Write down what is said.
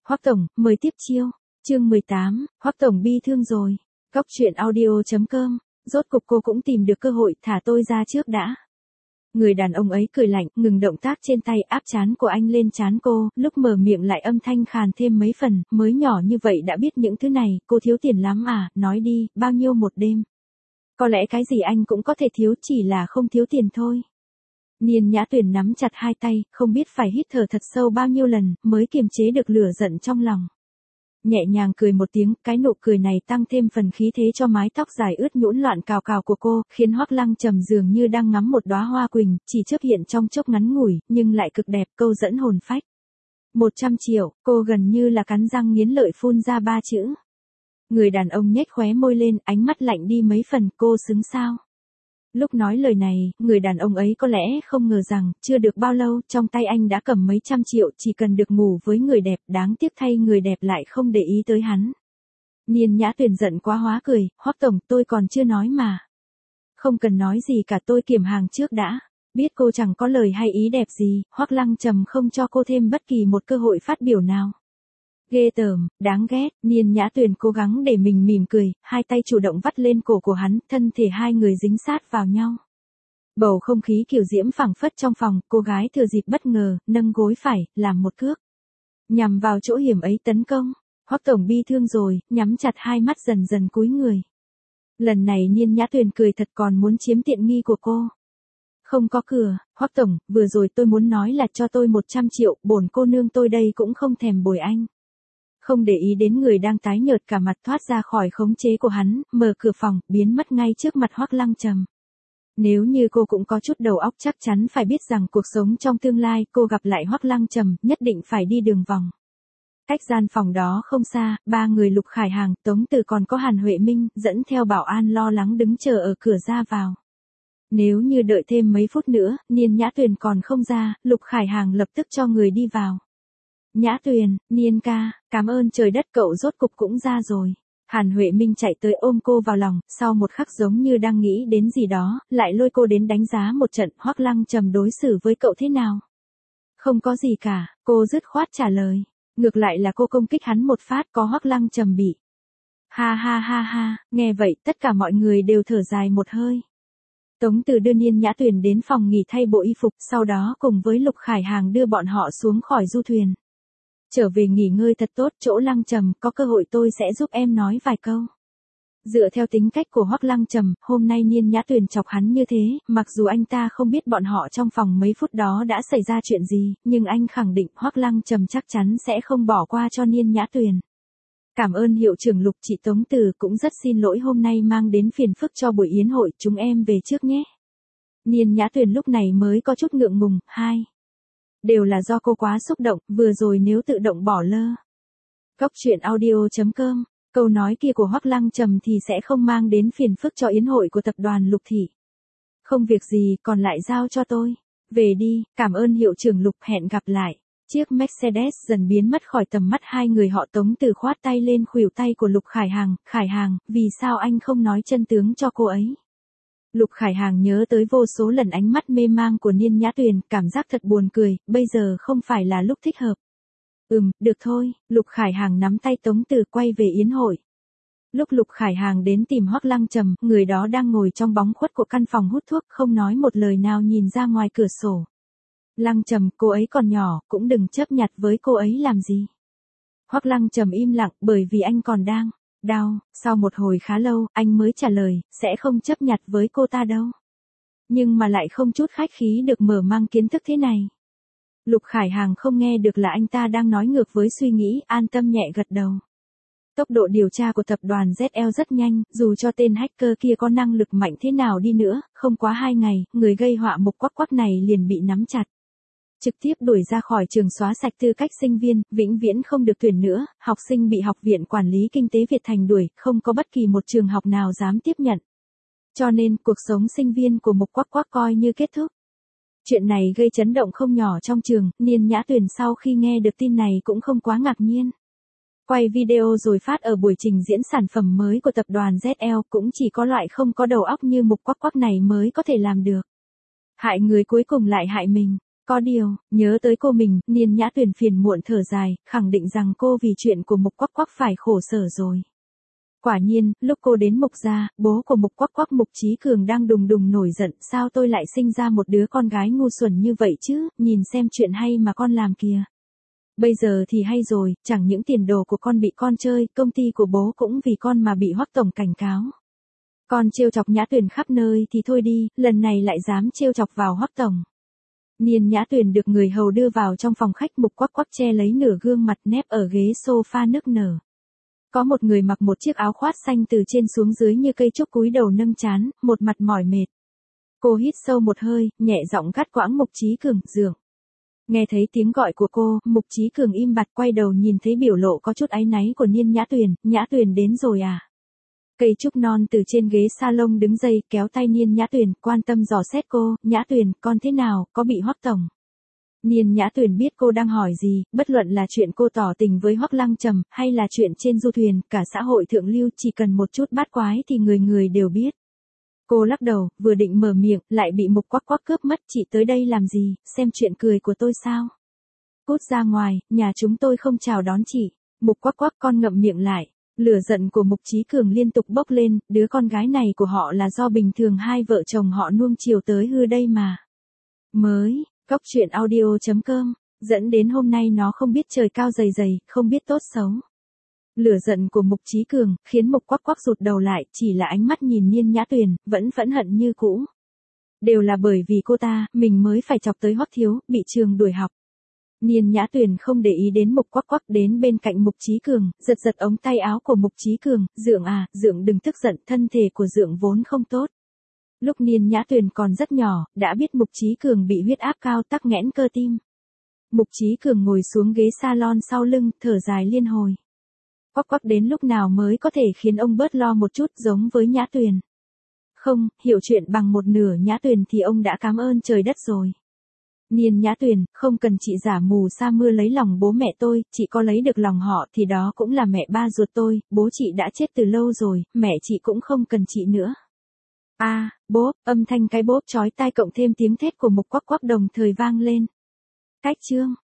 Hoắc Tổng, mời tiếp chiêu. Chương 18, Hoắc Tổng bi thương rồi. Cóc truyện audio.com, rốt cục cô cũng tìm được cơ hội, thả tôi ra trước đã. Người đàn ông ấy cười lạnh, ngừng động tác trên tay, áp trán của anh lên trán cô, lúc mở miệng lại âm thanh khàn thêm mấy phần, mới nhỏ như vậy đã biết những thứ này, cô thiếu tiền lắm à, nói đi, bao nhiêu một đêm. Có lẽ cái gì anh cũng có thể thiếu, chỉ là không thiếu tiền thôi. Niên Nhã Tuyền nắm chặt hai tay, không biết phải hít thở thật sâu bao nhiêu lần, mới kiềm chế được lửa giận trong lòng. Nhẹ nhàng cười một tiếng, cái nụ cười này tăng thêm phần khí thế cho mái tóc dài ướt nhũn loạn cào cào của cô, khiến Hoắc Lăng Trầm dường như đang ngắm một đóa hoa quỳnh, chỉ chớp hiện trong chốc ngắn ngủi, nhưng lại cực đẹp, câu dẫn hồn phách. 100 triệu, cô gần như là cắn răng nghiến lợi phun ra 3 chữ. Người đàn ông nhếch khóe môi lên, ánh mắt lạnh đi mấy phần, cô xứng sao? Lúc nói lời này, người đàn ông ấy có lẽ không ngờ rằng, chưa được bao lâu, trong tay anh đã cầm mấy trăm triệu, chỉ cần được ngủ với người đẹp, đáng tiếc thay người đẹp lại không để ý tới hắn. Niên Nhã Tuyền giận quá hóa cười, Hoắc Tổng, tôi còn chưa nói mà. Không cần nói gì cả, tôi kiểm hàng trước đã. Biết cô chẳng có lời hay ý đẹp gì, Hoắc Lăng Trầm không cho cô thêm bất kỳ một cơ hội phát biểu nào. Ghê tởm, đáng ghét, Niên Nhã Tuyền cố gắng để mình mỉm cười, hai tay chủ động vắt lên cổ của hắn, thân thể hai người dính sát vào nhau. Bầu không khí kiều diễm phảng phất trong phòng, cô gái thừa dịp bất ngờ, nâng gối phải, làm một cước. Nhằm vào chỗ hiểm ấy tấn công, Hoắc Tổng bi thương rồi, nhắm chặt hai mắt dần dần cúi người. Lần này Niên Nhã Tuyền cười thật, còn muốn chiếm tiện nghi của cô. Không có cửa, Hoắc Tổng, vừa rồi tôi muốn nói là cho tôi 100 triệu, bổn cô nương tôi đây cũng không thèm bồi anh. Không để ý đến người đang tái nhợt cả mặt thoát ra khỏi khống chế của hắn, mở cửa phòng, biến mất ngay trước mặt Hoắc Lăng Trầm. Nếu như cô cũng có chút đầu óc chắc chắn phải biết rằng cuộc sống trong tương lai cô gặp lại Hoắc Lăng Trầm nhất định phải đi đường vòng. Cách gian phòng đó không xa, ba người Lục Khải Hàng, Tống Từ còn có Hàn Huệ Minh, dẫn theo bảo an lo lắng đứng chờ ở cửa ra vào. Nếu như đợi thêm mấy phút nữa, Niên Nhã Tuyền còn không ra, Lục Khải Hàng lập tức cho người đi vào. Nhã Tuyền, Niên ca, cảm ơn trời đất cậu rốt cục cũng ra rồi. Hàn Huệ Minh chạy tới ôm cô vào lòng, sau một khắc giống như đang nghĩ đến gì đó, lại lôi cô đến đánh giá một trận. Hoắc Lăng Trầm đối xử với cậu thế nào? Không có gì cả, cô dứt khoát trả lời. Ngược lại là cô công kích hắn một phát, có Hoắc Lăng Trầm bị. Ha ha ha ha, nghe vậy tất cả mọi người đều thở dài một hơi. Tống Từ đưa Niên Nhã Tuyền đến phòng nghỉ thay bộ y phục, sau đó cùng với Lục Khải Hàng đưa bọn họ xuống khỏi du thuyền. Trở về nghỉ ngơi thật tốt, chỗ Lăng Trầm, có cơ hội tôi sẽ giúp em nói vài câu. Dựa theo tính cách của Hoắc Lăng Trầm, hôm nay Niên Nhã Tuyền chọc hắn như thế, mặc dù anh ta không biết bọn họ trong phòng mấy phút đó đã xảy ra chuyện gì, nhưng anh khẳng định Hoắc Lăng Trầm chắc chắn sẽ không bỏ qua cho Niên Nhã Tuyền. Cảm ơn hiệu trưởng Lục, chị Tống Từ cũng rất xin lỗi hôm nay mang đến phiền phức cho buổi yến hội, chúng em về trước nhé. Niên Nhã Tuyền lúc này mới có chút ngượng ngùng, đều là do cô quá xúc động, vừa rồi nếu tự động bỏ lơ. Cóc truyện audio.com, câu nói kia của Hoắc Lăng Trầm thì sẽ không mang đến phiền phức cho yến hội của tập đoàn Lục thị. Không việc gì, còn lại giao cho tôi. Về đi, cảm ơn hiệu trưởng Lục, hẹn gặp lại. Chiếc Mercedes dần biến mất khỏi tầm mắt hai người họ. Tống Từ khoát tay lên khuỷu tay của Lục Khải Hàng, vì sao anh không nói chân tướng cho cô ấy? Lục Khải Hàng nhớ tới vô số lần ánh mắt mê mang của Niên Nhã Tuyền, cảm giác thật buồn cười, bây giờ không phải là lúc thích hợp. Được thôi, Lục Khải Hàng nắm tay Tống Từ quay về yến hội. Lúc Lục Khải Hàng đến tìm Hoắc Lăng Trầm, người đó đang ngồi trong bóng khuất của căn phòng hút thuốc, không nói một lời nào nhìn ra ngoài cửa sổ. Lăng Trầm, cô ấy còn nhỏ, cũng đừng chấp nhặt với cô ấy làm gì. Hoắc Lăng Trầm im lặng, bởi vì anh còn đang đau. Sau một hồi khá lâu, anh mới trả lời, sẽ không chấp nhặt với cô ta đâu. Nhưng mà lại không chút khách khí được mở mang kiến thức thế này. Lục Khải Hàng không nghe được là anh ta đang nói ngược với suy nghĩ, an tâm nhẹ gật đầu. Tốc độ điều tra của tập đoàn ZL rất nhanh, dù cho tên hacker kia có năng lực mạnh thế nào đi nữa, không quá 2 ngày, người gây họa Mục Quắc Quắc này liền bị nắm chặt. Trực tiếp đuổi ra khỏi trường, xóa sạch tư cách sinh viên, vĩnh viễn không được tuyển nữa, học sinh bị Học viện Quản lý Kinh tế Việt Thành đuổi, không có bất kỳ một trường học nào dám tiếp nhận. Cho nên, cuộc sống sinh viên của Mục Quắc Quắc coi như kết thúc. Chuyện này gây chấn động không nhỏ trong trường, Niên Nhã Tuyền sau khi nghe được tin này cũng không quá ngạc nhiên. Quay video rồi phát ở buổi trình diễn sản phẩm mới của tập đoàn ZL, cũng chỉ có loại không có đầu óc như Mục Quắc Quắc này mới có thể làm được. Hại người cuối cùng lại hại mình. Có điều, nhớ tới cô mình, Niên Nhã Tuyền phiền muộn thở dài, khẳng định rằng cô vì chuyện của Mục Quắc Quắc phải khổ sở rồi. Quả nhiên, lúc cô đến Mục gia, bố của Mục Quắc Quắc Mục Chí Cường đang đùng đùng nổi giận, sao tôi lại sinh ra một đứa con gái ngu xuẩn như vậy chứ, nhìn xem chuyện hay mà con làm kìa. Bây giờ thì hay rồi, chẳng những tiền đồ của con bị con chơi, công ty của bố cũng vì con mà bị Hoắc tổng cảnh cáo. Con trêu chọc Nhã Tuyền khắp nơi thì thôi đi, lần này lại dám trêu chọc vào Hoắc tổng. Niên Nhã Tuyền được người hầu đưa vào trong phòng khách, Mục Quắc Quắc che lấy nửa gương mặt nép ở ghế sofa nức nở. Có một người mặc một chiếc áo khoác xanh từ trên xuống dưới như cây trúc cúi đầu nâng trán, một mặt mỏi mệt. Cô hít sâu một hơi, nhẹ giọng gắt quãng Mục Chí Cường, "Dượng." Nghe thấy tiếng gọi của cô, Mục Chí Cường im bặt quay đầu nhìn thấy biểu lộ có chút áy náy của Niên Nhã Tuyền, "Nhã Tuyền đến rồi à?" Cây trúc non từ trên ghế salon đứng dậy, kéo tay Niên Nhã Tuyền, quan tâm dò xét cô, "Nhã Tuyền, con thế nào, có bị Hoắc tổng?" Niên Nhã Tuyền biết cô đang hỏi gì, bất luận là chuyện cô tỏ tình với Hoắc Lăng Trầm, hay là chuyện trên du thuyền, cả xã hội thượng lưu chỉ cần một chút bát quái thì người người đều biết. Cô lắc đầu, vừa định mở miệng, lại bị Mục Quắc Quắc cướp mất, "Chị tới đây làm gì, xem chuyện cười của tôi sao? Cút ra ngoài, nhà chúng tôi không chào đón chị." Mục Quắc Quắc, con ngậm miệng lại. Lửa giận của Mục Chí Cường liên tục bốc lên, đứa con gái này của họ là do bình thường hai vợ chồng họ nuông chiều tới hư đây mà. Mới, Cóc truyện audio.com, dẫn đến hôm nay nó không biết trời cao dày dày, không biết tốt xấu. Lửa giận của Mục Chí Cường, khiến Mục Quắc Quắc rụt đầu lại, chỉ là ánh mắt nhìn Niên Nhã Tuyền, vẫn phẫn hận như cũ. Đều là bởi vì cô ta, mình mới phải chọc tới Hoắc thiếu, bị trường đuổi học. Niên Nhã Tuyền không để ý đến Mục Quắc Quắc, đến bên cạnh Mục Chí Cường, giật giật ống tay áo của Mục Chí Cường, "Dượng à, dượng đừng tức giận, thân thể của dượng vốn không tốt." Lúc Niên Nhã Tuyền còn rất nhỏ, đã biết Mục Chí Cường bị huyết áp cao, tắc nghẽn cơ tim. Mục Chí Cường ngồi xuống ghế salon sau lưng, thở dài liên hồi. Quắc Quắc đến lúc nào mới có thể khiến ông bớt lo một chút, giống với Nhã Tuyền. Không, hiểu chuyện bằng một nửa Nhã Tuyền thì ông đã cảm ơn trời đất rồi. Niên Nhã Tuyền, không cần chị giả mù sa mưa lấy lòng bố mẹ tôi, chị có lấy được lòng họ thì đó cũng là mẹ ba ruột tôi, bố chị đã chết từ lâu rồi, mẹ chị cũng không cần chị nữa. A, bốp, âm thanh cái bốp chói tai cộng thêm tiếng thét của Mục Quắc Quắc đồng thời vang lên. Cách chương